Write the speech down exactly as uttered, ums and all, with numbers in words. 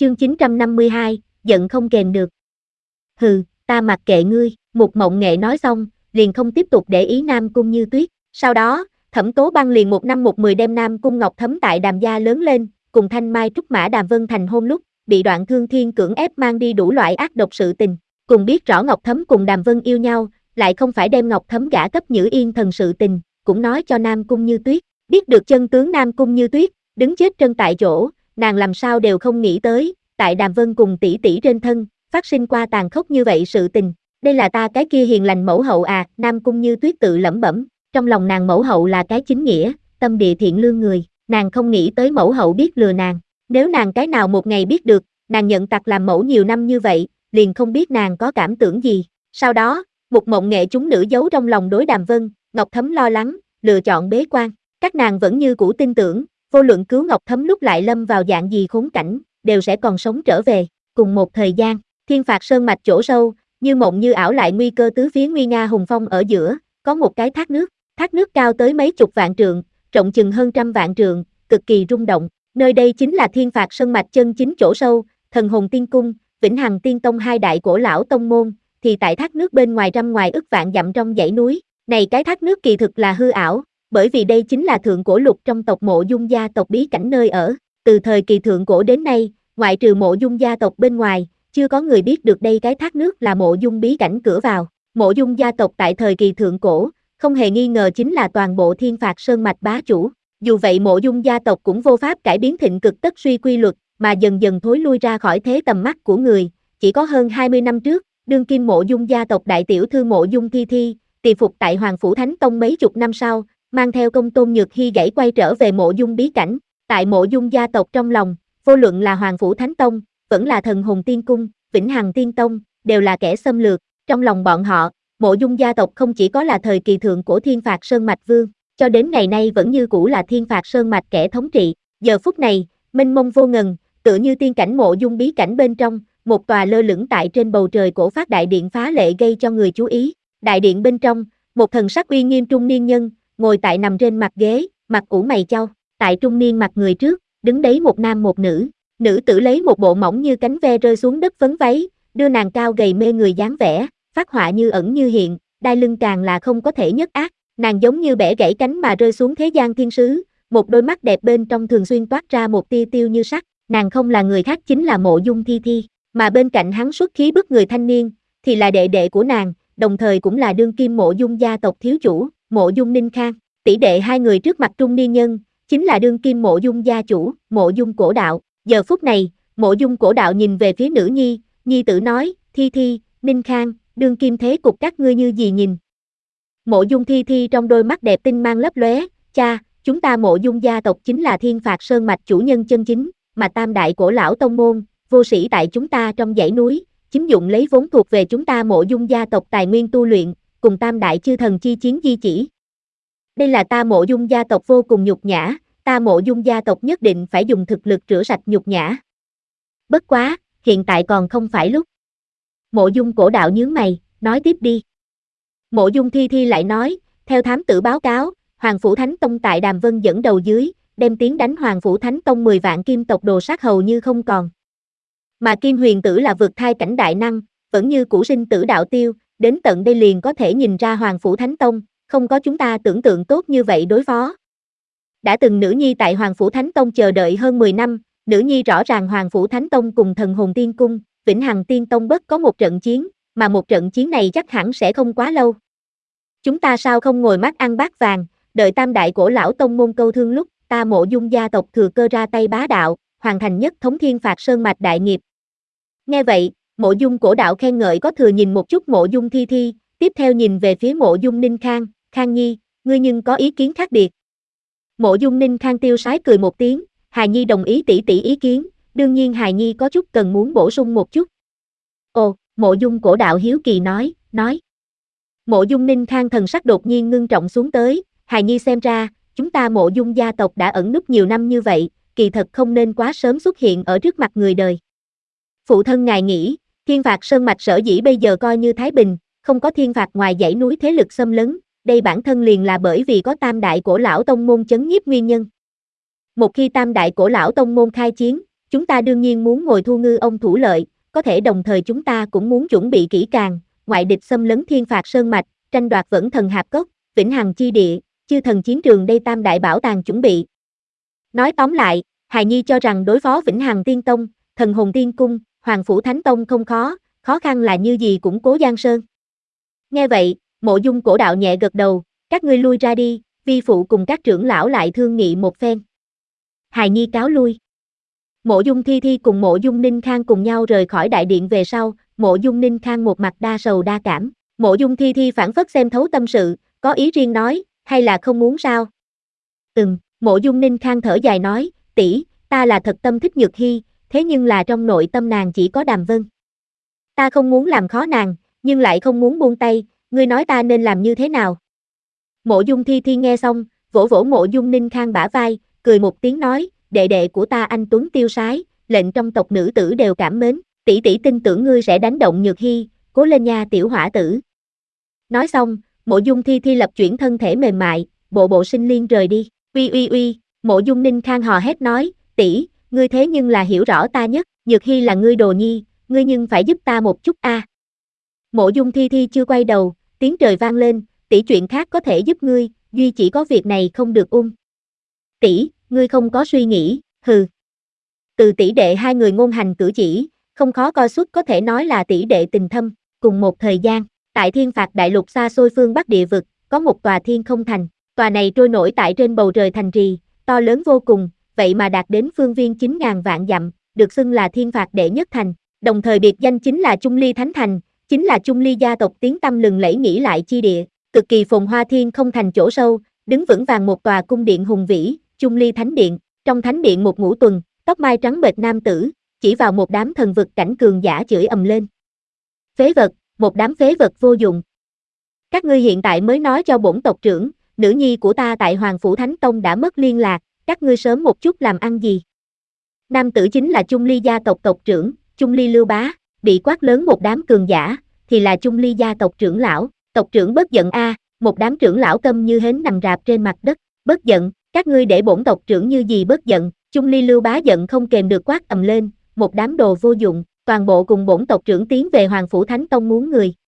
Chương chín trăm năm mươi hai, giận không kềm được. Hừ, ta mặc kệ ngươi, Mục Mộng Nghệ nói xong, liền không tiếp tục để ý Nam Cung Như Tuyết. Sau đó, Thẩm Tố Băng liền một năm một mười đem Nam Cung Ngọc Thấm tại Đàm gia lớn lên, cùng Thanh Mai Trúc Mã Đàm Vân thành hôn lúc, bị Đoạn Thương Thiên cưỡng ép mang đi đủ loại ác độc sự tình. Cùng biết rõ Ngọc Thấm cùng Đàm Vân yêu nhau, lại không phải đem Ngọc Thấm gả cấp Nhữ Yên Thần sự tình, cũng nói cho Nam Cung Như Tuyết. Biết được chân tướng Nam Cung Như Tuyết, đứng chết chân tại chỗ, nàng làm sao đều không nghĩ tới, tại Đàm Vân cùng tỷ tỷ trên thân, phát sinh qua tàn khốc như vậy sự tình. Đây là ta cái kia hiền lành mẫu hậu à, Nam Cung Như Tuyết tự lẩm bẩm, trong lòng nàng mẫu hậu là cái chính nghĩa, tâm địa thiện lương người, nàng không nghĩ tới mẫu hậu biết lừa nàng. Nếu nàng cái nào một ngày biết được, nàng nhận tặc làm mẫu nhiều năm như vậy, liền không biết nàng có cảm tưởng gì. Sau đó, Mục Mộng Nghệ chúng nữ giấu trong lòng đối Đàm Vân, Ngọc Thấm lo lắng, lựa chọn bế quan. Các nàng vẫn như cũ tin tưởng, vô luận cứu Ngọc Thấm lúc lại lâm vào dạng gì khốn cảnh, đều sẽ còn sống trở về. Cùng một thời gian, Thiên Phạt Sơn mạch chỗ sâu, như mộng như ảo lại nguy cơ tứ phía nguy nga hùng phong ở giữa, có một cái thác nước, thác nước cao tới mấy chục vạn trượng, rộng chừng hơn trăm vạn trượng, cực kỳ rung động. Nơi đây chính là Thiên Phạt Sơn mạch chân chính chỗ sâu, Thần Hồn Tiên Cung, Vĩnh Hằng Tiên Tông hai đại cổ lão tông môn, thì tại thác nước bên ngoài trăm ngoài ức vạn dặm trong dãy núi. Này cái thác nước kỳ thực là hư ảo, bởi vì đây chính là thượng cổ lục trong tộc Mộ Dung gia tộc bí cảnh nơi ở. Từ thời kỳ thượng cổ đến nay, ngoại trừ Mộ Dung gia tộc bên ngoài, chưa có người biết được đây cái thác nước là Mộ Dung bí cảnh cửa vào. Mộ Dung gia tộc tại thời kỳ thượng cổ, không hề nghi ngờ chính là toàn bộ Thiên Phạt Sơn mạch bá chủ. Dù vậy Mộ Dung gia tộc cũng vô pháp cải biến thịnh cực tất suy quy luật, mà dần dần thối lui ra khỏi thế tầm mắt của người. Chỉ có hơn hai mươi năm trước, đương kim Mộ Dung gia tộc đại tiểu thư Mộ Dung Thi Thi, tỳ phục tại Hoàng Phủ Thánh Tông mấy chục năm sau, mang theo công tôn Nhược Hy gãy quay trở về Mộ Dung bí cảnh. Tại Mộ Dung gia tộc trong lòng, vô luận là Hoàng Phủ Thánh Tông, vẫn là Thần Hồn Tiên Cung, Vĩnh Hằng Tiên Tông, đều là kẻ xâm lược. Trong lòng bọn họ, Mộ Dung gia tộc không chỉ có là thời kỳ thượng của Thiên Phạt Sơn mạch vương, cho đến ngày nay vẫn như cũ là Thiên Phạt Sơn mạch kẻ thống trị. Giờ phút này, mênh mông vô ngần, tựa như tiên cảnh Mộ Dung bí cảnh bên trong, một tòa lơ lửng tại trên bầu trời cổ phát đại điện phá lệ gây cho người chú ý. Đại điện bên trong, một thần sắc uy nghiêm trung niên nhân, ngồi tại nằm trên mặt ghế, mặt ủ mày chau. Tại trung niên mặt người trước, đứng đấy một nam một nữ. Nữ tử lấy một bộ mỏng như cánh ve rơi xuống đất vấn váy, đưa nàng cao gầy mê người dáng vẻ, phát họa như ẩn như hiện, đai lưng càng là không có thể nhất ác. Nàng giống như bẻ gãy cánh mà rơi xuống thế gian thiên sứ, một đôi mắt đẹp bên trong thường xuyên toát ra một tia tiêu như sắc. Nàng không là người khác chính là Mộ Dung Thi Thi, mà bên cạnh hắn xuất khí bức người thanh niên, thì là đệ đệ của nàng, đồng thời cũng là đương kim Mộ Dung gia tộc thiếu chủ, Mộ Dung Ninh Khang. Tỷ đệ hai người trước mặt trung niên nhân, chính là đương kim Mộ Dung gia chủ, Mộ Dung Cổ Đạo. Giờ phút này, Mộ Dung Cổ Đạo nhìn về phía nữ nhi, nhi tử nói, Thi Thi, Ninh Khang, đương kim thế cục các ngươi như gì nhìn? Mộ Dung Thi Thi trong đôi mắt đẹp tinh mang lấp lóe, cha, chúng ta Mộ Dung gia tộc chính là Thiên Phạt Sơn mạch chủ nhân chân chính, mà tam đại cổ lão tông môn, vô sĩ tại chúng ta trong dãy núi, chiếm dụng lấy vốn thuộc về chúng ta Mộ Dung gia tộc tài nguyên tu luyện, cùng tam đại chư thần chi chiến di chỉ. Đây là ta Mộ Dung gia tộc vô cùng nhục nhã, ta Mộ Dung gia tộc nhất định phải dùng thực lực rửa sạch nhục nhã. Bất quá, hiện tại còn không phải lúc. Mộ Dung Cổ Đạo nhướng mày, nói tiếp đi. Mộ Dung Thi Thi lại nói, theo thám tử báo cáo, Hoàng Phủ Thánh Tông tại Đàm Vân dẫn đầu dưới, đem tiến đánh Hoàng Phủ Thánh Tông mười vạn kim tộc đồ sát hầu như không còn. Mà Kim Huyền Tử là vượt thai cảnh đại năng, vẫn như cũ sinh tử đạo tiêu, đến tận đây liền có thể nhìn ra Hoàng Phủ Thánh Tông, không có chúng ta tưởng tượng tốt như vậy đối phó. Đã từng nữ nhi tại Hoàng Phủ Thánh Tông chờ đợi hơn mười năm, nữ nhi rõ ràng Hoàng Phủ Thánh Tông cùng Thần Hồn Tiên Cung, Vĩnh Hằng Tiên Tông bất có một trận chiến, mà một trận chiến này chắc hẳn sẽ không quá lâu. Chúng ta sao không ngồi mắt ăn bát vàng, đợi tam đại cổ lão tông môn câu thương lúc, ta Mộ Dung gia tộc thừa cơ ra tay bá đạo, hoàn thành nhất thống Thiên Phạt Sơn mạch đại nghiệp. Nghe vậy, Mộ Dung Cổ Đạo khen ngợi có thừa nhìn một chút Mộ Dung Thi Thi, tiếp theo nhìn về phía Mộ Dung Ninh Khang, Khang Nhi, ngươi nhưng có ý kiến khác biệt. Mộ Dung Ninh Khang tiêu sái cười một tiếng, Hài Nhi đồng ý tỷ tỷ ý kiến, đương nhiên Hài Nhi có chút cần muốn bổ sung một chút. Ồ, Mộ Dung Cổ Đạo hiếu kỳ nói, nói. Mộ Dung Ninh Khang thần sắc đột nhiên ngưng trọng xuống tới, Hài Nhi xem ra, chúng ta Mộ Dung gia tộc đã ẩn núp nhiều năm như vậy, kỳ thật không nên quá sớm xuất hiện ở trước mặt người đời. Phụ thân ngài nghĩ, Thiên Phạt Sơn mạch sở dĩ bây giờ coi như thái bình, không có thiên phạt ngoài dãy núi thế lực xâm lấn, đây bản thân liền là bởi vì có tam đại cổ lão tông môn chấn nhiếp nguyên nhân. Một khi tam đại cổ lão tông môn khai chiến, chúng ta đương nhiên muốn ngồi thu ngư ông thủ lợi, có thể đồng thời chúng ta cũng muốn chuẩn bị kỹ càng, ngoại địch xâm lấn Thiên Phạt Sơn Mạch, tranh đoạt Vẫn Thần Hạp Cốc, Vĩnh Hằng Chi Địa, Chư Thần Chiến Trường đây tam đại bảo tàng chuẩn bị. Nói tóm lại, Hài Nhi cho rằng đối phó Vĩnh Hằng Tiên Tông, Thần Hồn Tiên Cung, Hoàng Phủ Thánh Tông không khó, khó khăn là như gì củng cố Giang Sơn. Nghe vậy, Mộ Dung Cổ Đạo nhẹ gật đầu, các ngươi lui ra đi, vi phụ cùng các trưởng lão lại thương nghị một phen. Hài Nhi cáo lui. Mộ Dung Thi Thi cùng Mộ Dung Ninh Khang cùng nhau rời khỏi đại điện về sau, Mộ Dung Ninh Khang một mặt đa sầu đa cảm, Mộ Dung Thi Thi phản phất xem thấu tâm sự, có ý riêng nói, hay là không muốn sao? Ừm, Mộ Dung Ninh Khang thở dài nói, tỷ, ta là thật tâm thích Nhược Hy, thế nhưng là trong nội tâm nàng chỉ có Đàm Vân. Ta không muốn làm khó nàng, nhưng lại không muốn buông tay, ngươi nói ta nên làm như thế nào? Mộ Dung Thi Thi nghe xong, vỗ vỗ Mộ Dung Ninh Khang bả vai, cười một tiếng nói, đệ đệ của ta anh tuấn tiêu sái, lệnh trong tộc nữ tử đều cảm mến, tỷ tỷ tin tưởng ngươi sẽ đánh động Nhược Hy, cố lên nha tiểu hỏa tử. Nói xong, Mộ Dung Thi Thi lập chuyển thân thể mềm mại, bộ bộ sinh liên rời đi. Uy uy uy, Mộ Dung Ninh Khang hò hét nói, tỷ, ngươi thế nhưng là hiểu rõ ta nhất, Nhược Hy là ngươi đồ nhi, ngươi nhưng phải giúp ta một chút a. À. Mộ Dung Thi Thi chưa quay đầu, tiếng trời vang lên, tỷ chuyện khác có thể giúp ngươi, duy chỉ có việc này không được ung. Tỷ, ngươi không có suy nghĩ, hừ. Từ tỷ đệ hai người ngôn hành cử chỉ, không khó coi xuất có thể nói là tỷ đệ tình thâm, cùng một thời gian, tại Thiên Phạt Đại Lục xa xôi phương Bắc địa vực, có một tòa Thiên Không Thành, tòa này trôi nổi tại trên bầu trời thành trì, to lớn vô cùng, vậy mà đạt đến phương viên chín ngàn vạn dặm, được xưng là Thiên Phạt đệ nhất thành, đồng thời biệt danh chính là Chung Ly Thánh Thành, chính là Chung Ly gia tộc tiếng tăm lừng lẫy nghĩ lại chi địa, cực kỳ phồn hoa Thiên Không Thành chỗ sâu, đứng vững vàng một tòa cung điện hùng vĩ, Chung Ly Thánh Điện, trong thánh điện một ngũ tuần, tóc mai trắng bệch nam tử, chỉ vào một đám thần vực cảnh cường giả chửi ầm lên. Phế vật, một đám phế vật vô dụng. Các ngươi hiện tại mới nói cho bổn tộc trưởng, nữ nhi của ta tại Hoàng Phủ Thánh Tông đã mất liên lạc, các ngươi sớm một chút làm ăn gì. Nam tử chính là Chung Ly gia tộc tộc trưởng, Chung Ly Lưu Bá, bị quát lớn một đám cường giả, thì là Chung Ly gia tộc trưởng lão, tộc trưởng bất giận a, à, một đám trưởng lão câm như hến nằm rạp trên mặt đất, bất giận, các ngươi để bổn tộc trưởng như gì bất giận, Chung Ly Lưu Bá giận không kềm được quát ầm lên, một đám đồ vô dụng, toàn bộ cùng bổn tộc trưởng tiến về Hoàng Phủ Thánh Tông muốn người.